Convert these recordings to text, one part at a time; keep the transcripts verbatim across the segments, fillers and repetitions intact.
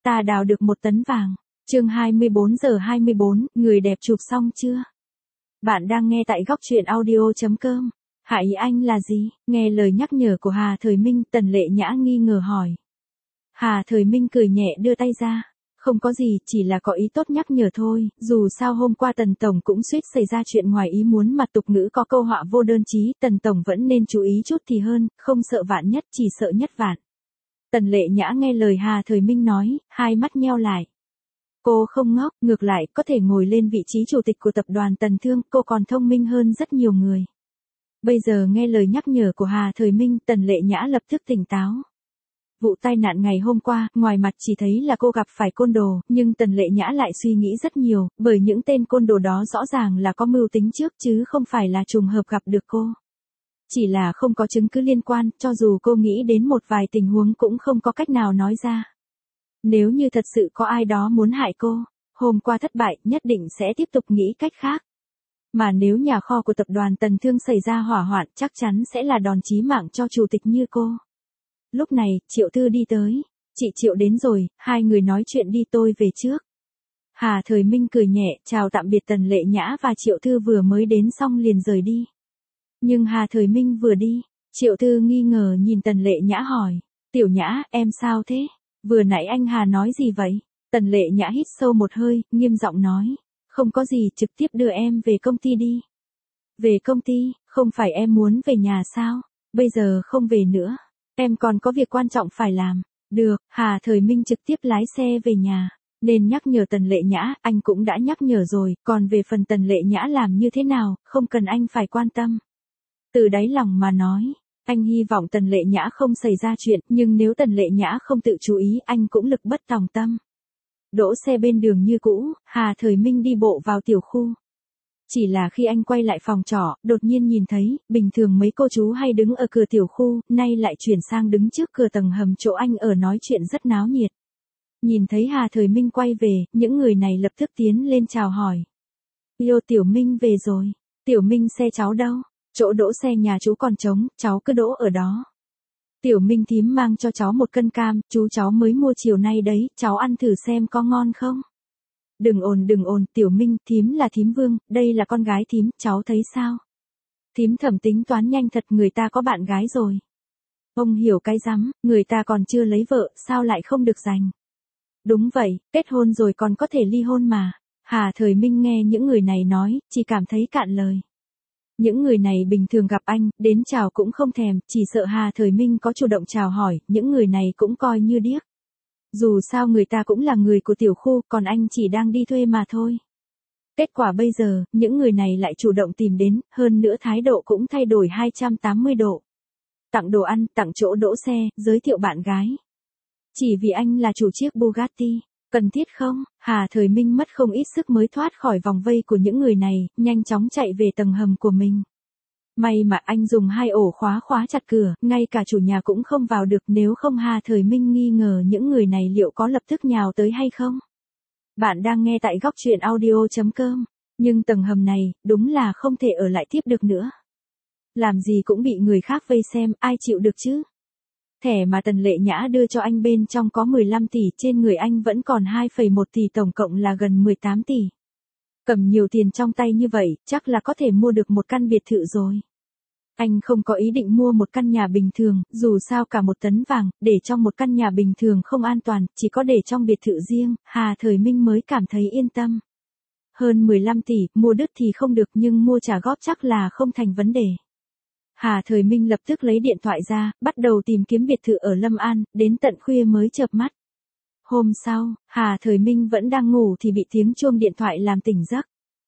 ta đào được một tấn vàng. Chương hai mươi bốn giờ hai mươi bốn, người đẹp chụp xong chưa? Bạn đang nghe tại góc truyện audio chấm com. Hạ ý anh là gì? Nghe lời nhắc nhở của Hà Thời Minh, Tần Lệ Nhã nghi ngờ hỏi. Hà Thời Minh cười nhẹ đưa tay ra. Không có gì, chỉ là có ý tốt nhắc nhở thôi, dù sao hôm qua Tần Tổng cũng suýt xảy ra chuyện ngoài ý muốn mà tục ngữ có câu họa vô đơn chí, Tần Tổng vẫn nên chú ý chút thì hơn, không sợ vạn nhất chỉ sợ nhất vạn. Tần Lệ Nhã nghe lời Hà Thời Minh nói, hai mắt nheo lại. Cô không ngốc, ngược lại, có thể ngồi lên vị trí chủ tịch của tập đoàn Tần Thương, cô còn thông minh hơn rất nhiều người. Bây giờ nghe lời nhắc nhở của Hà Thời Minh, Tần Lệ Nhã lập tức tỉnh táo. Vụ tai nạn ngày hôm qua, ngoài mặt chỉ thấy là cô gặp phải côn đồ, nhưng Tần Lệ Nhã lại suy nghĩ rất nhiều, bởi những tên côn đồ đó rõ ràng là có mưu tính trước chứ không phải là trùng hợp gặp được cô. Chỉ là không có chứng cứ liên quan, cho dù cô nghĩ đến một vài tình huống cũng không có cách nào nói ra. Nếu như thật sự có ai đó muốn hại cô, hôm qua thất bại, nhất định sẽ tiếp tục nghĩ cách khác. Mà nếu nhà kho của tập đoàn Tần Thương xảy ra hỏa hoạn, chắc chắn sẽ là đòn chí mạng cho chủ tịch như cô. Lúc này, Triệu Thư đi tới. Chị Triệu đến rồi, hai người nói chuyện đi, tôi về trước. Hà Thời Minh cười nhẹ, chào tạm biệt Tần Lệ Nhã và Triệu Thư vừa mới đến xong liền rời đi. Nhưng Hà Thời Minh vừa đi, Triệu Thư nghi ngờ nhìn Tần Lệ Nhã hỏi. Tiểu Nhã, em sao thế? Vừa nãy anh Hà nói gì vậy? Tần Lệ Nhã hít sâu một hơi, nghiêm giọng nói. Không có gì, trực tiếp đưa em về công ty đi. Về công ty, không phải em muốn về nhà sao? Bây giờ không về nữa. Em còn có việc quan trọng phải làm. Được, Hà Thời Minh trực tiếp lái xe về nhà. Nên nhắc nhở Tần Lệ Nhã, anh cũng đã nhắc nhở rồi, còn về phần Tần Lệ Nhã làm như thế nào, không cần anh phải quan tâm. Từ đáy lòng mà nói, anh hy vọng Tần Lệ Nhã không xảy ra chuyện, nhưng nếu Tần Lệ Nhã không tự chú ý, anh cũng lực bất tòng tâm. Đỗ xe bên đường như cũ, Hà Thời Minh đi bộ vào tiểu khu. Chỉ là khi anh quay lại phòng trọ, đột nhiên nhìn thấy, bình thường mấy cô chú hay đứng ở cửa tiểu khu, nay lại chuyển sang đứng trước cửa tầng hầm chỗ anh ở nói chuyện rất náo nhiệt. Nhìn thấy Hà Thời Minh quay về, những người này lập tức tiến lên chào hỏi. Yêu Tiểu Minh về rồi. Tiểu Minh xe cháu đâu? Chỗ đỗ xe nhà chú còn trống, cháu cứ đỗ ở đó. Tiểu Minh thím mang cho cháu một cân cam, chú cháu mới mua chiều nay đấy, cháu ăn thử xem có ngon không? Đừng ồn đừng ồn, Tiểu Minh, thím là thím Vương, đây là con gái thím, cháu thấy sao? Thím Thẩm tính toán nhanh thật, người ta có bạn gái rồi. Ông hiểu cái rắm, người ta còn chưa lấy vợ, sao lại không được giành? Đúng vậy, kết hôn rồi còn có thể ly hôn mà. Hà Thời Minh nghe những người này nói, chỉ cảm thấy cạn lời. Những người này bình thường gặp anh, đến chào cũng không thèm, chỉ sợ Hà Thời Minh có chủ động chào hỏi, những người này cũng coi như điếc. Dù sao người ta cũng là người của tiểu khu, còn anh chỉ đang đi thuê mà thôi. Kết quả bây giờ, những người này lại chủ động tìm đến, hơn nữa thái độ cũng thay đổi hai trăm tám mươi độ. Tặng đồ ăn, tặng chỗ đỗ xe, giới thiệu bạn gái. Chỉ vì anh là chủ chiếc Bugatti. Cần thiết không? Hà Thời Minh mất không ít sức mới thoát khỏi vòng vây của những người này, nhanh chóng chạy về tầng hầm của mình. May mà anh dùng hai ổ khóa khóa chặt cửa, ngay cả chủ nhà cũng không vào được, nếu không Hà Thời Minh nghi ngờ những người này liệu có lập tức nhào tới hay không. Bạn đang nghe tại góc truyện audio chấm com, nhưng tầng hầm này, đúng là không thể ở lại tiếp được nữa. Làm gì cũng bị người khác vây xem, ai chịu được chứ? Thẻ mà Tần Lệ Nhã đưa cho anh bên trong có mười lăm tỷ, trên người anh vẫn còn hai phẩy một tỷ, tổng cộng là gần mười tám tỷ. Cầm nhiều tiền trong tay như vậy, chắc là có thể mua được một căn biệt thự rồi. Anh không có ý định mua một căn nhà bình thường, dù sao cả một tấn vàng, để trong một căn nhà bình thường không an toàn, chỉ có để trong biệt thự riêng, Hà Thời Minh mới cảm thấy yên tâm. Hơn mười lăm tỷ, mua đứt thì không được nhưng mua trả góp chắc là không thành vấn đề. Hà Thời Minh lập tức lấy điện thoại ra, bắt đầu tìm kiếm biệt thự ở Lâm An, đến tận khuya mới chợp mắt. Hôm sau, Hà Thời Minh vẫn đang ngủ thì bị tiếng chuông điện thoại làm tỉnh giấc.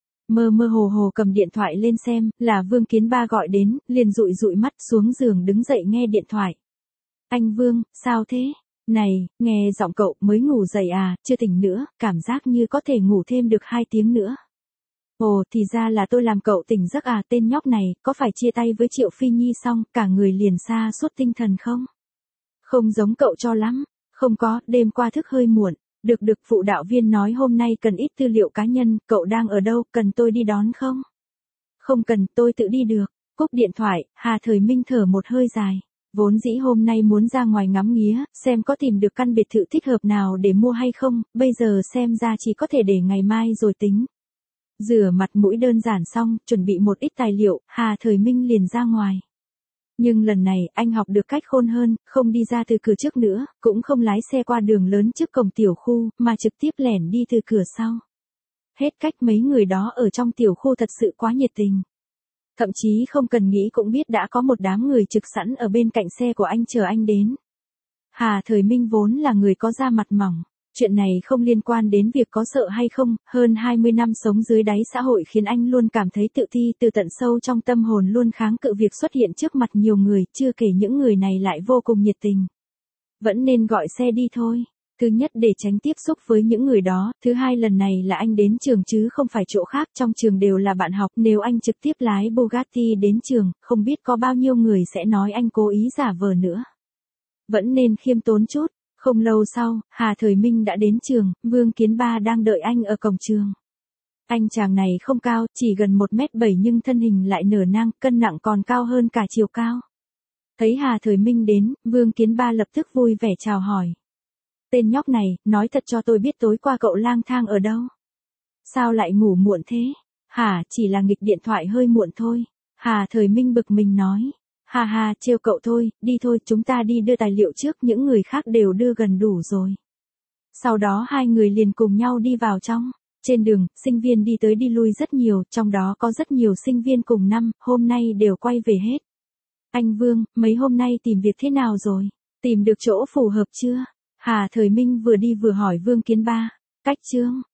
Mơ mơ hồ hồ cầm điện thoại lên xem, là Vương Kiến Ba gọi đến, liền dụi dụi mắt xuống giường đứng dậy nghe điện thoại. Anh Vương, sao thế? Này, nghe giọng cậu mới ngủ dậy à, chưa tỉnh nữa, cảm giác như có thể ngủ thêm được hai tiếng nữa. Ồ, thì ra là tôi làm cậu tỉnh giấc à, tên nhóc này, có phải chia tay với Triệu Phi Nhi xong, cả người liền sa sút tinh thần không? Không giống cậu cho lắm, không có, đêm qua thức hơi muộn, được được, phụ đạo viên nói hôm nay cần ít tư liệu cá nhân, cậu đang ở đâu, cần tôi đi đón không? Không cần, tôi tự đi được. Cúp điện thoại, Hà Thời Minh thở một hơi dài. Vốn dĩ hôm nay muốn ra ngoài ngắm nghía, xem có tìm được căn biệt thự thích hợp nào để mua hay không, bây giờ xem ra chỉ có thể để ngày mai rồi tính. Rửa mặt mũi đơn giản xong, chuẩn bị một ít tài liệu, Hà Thời Minh liền ra ngoài. Nhưng lần này, anh học được cách khôn hơn, không đi ra từ cửa trước nữa, cũng không lái xe qua đường lớn trước cổng tiểu khu, mà trực tiếp lẻn đi từ cửa sau. Hết cách, mấy người đó ở trong tiểu khu thật sự quá nhiệt tình. Thậm chí không cần nghĩ cũng biết đã có một đám người trực sẵn ở bên cạnh xe của anh chờ anh đến. Hà Thời Minh vốn là người có da mặt mỏng. Chuyện này không liên quan đến việc có sợ hay không, hơn hai mươi năm sống dưới đáy xã hội khiến anh luôn cảm thấy tự ti, từ tận sâu trong tâm hồn luôn kháng cự việc xuất hiện trước mặt nhiều người, chưa kể những người này lại vô cùng nhiệt tình. Vẫn nên gọi xe đi thôi. Thứ nhất để tránh tiếp xúc với những người đó, thứ hai lần này là anh đến trường chứ không phải chỗ khác, trong trường đều là bạn học, nếu anh trực tiếp lái Bugatti đến trường, không biết có bao nhiêu người sẽ nói anh cố ý giả vờ nữa. Vẫn nên khiêm tốn chút. Không lâu sau, Hà Thời Minh đã đến trường, Vương Kiến Ba đang đợi anh ở cổng trường. Anh chàng này không cao, chỉ gần một mét bảy nhưng thân hình lại nở nang, cân nặng còn cao hơn cả chiều cao. Thấy Hà Thời Minh đến, Vương Kiến Ba lập tức vui vẻ chào hỏi. Tên nhóc này, nói thật cho tôi biết tối qua cậu lang thang ở đâu? Sao lại ngủ muộn thế? Hả, chỉ là nghịch điện thoại hơi muộn thôi. Hà Thời Minh bực mình nói. Ha ha, trêu cậu thôi, đi thôi, chúng ta đi đưa tài liệu trước, những người khác đều đưa gần đủ rồi. Sau đó hai người liền cùng nhau đi vào trong. Trên đường, sinh viên đi tới đi lui rất nhiều, trong đó có rất nhiều sinh viên cùng năm, hôm nay đều quay về hết. Anh Vương, mấy hôm nay tìm việc thế nào rồi? Tìm được chỗ phù hợp chưa? Hà Thời Minh vừa đi vừa hỏi Vương Kiến Ba. Cách chương.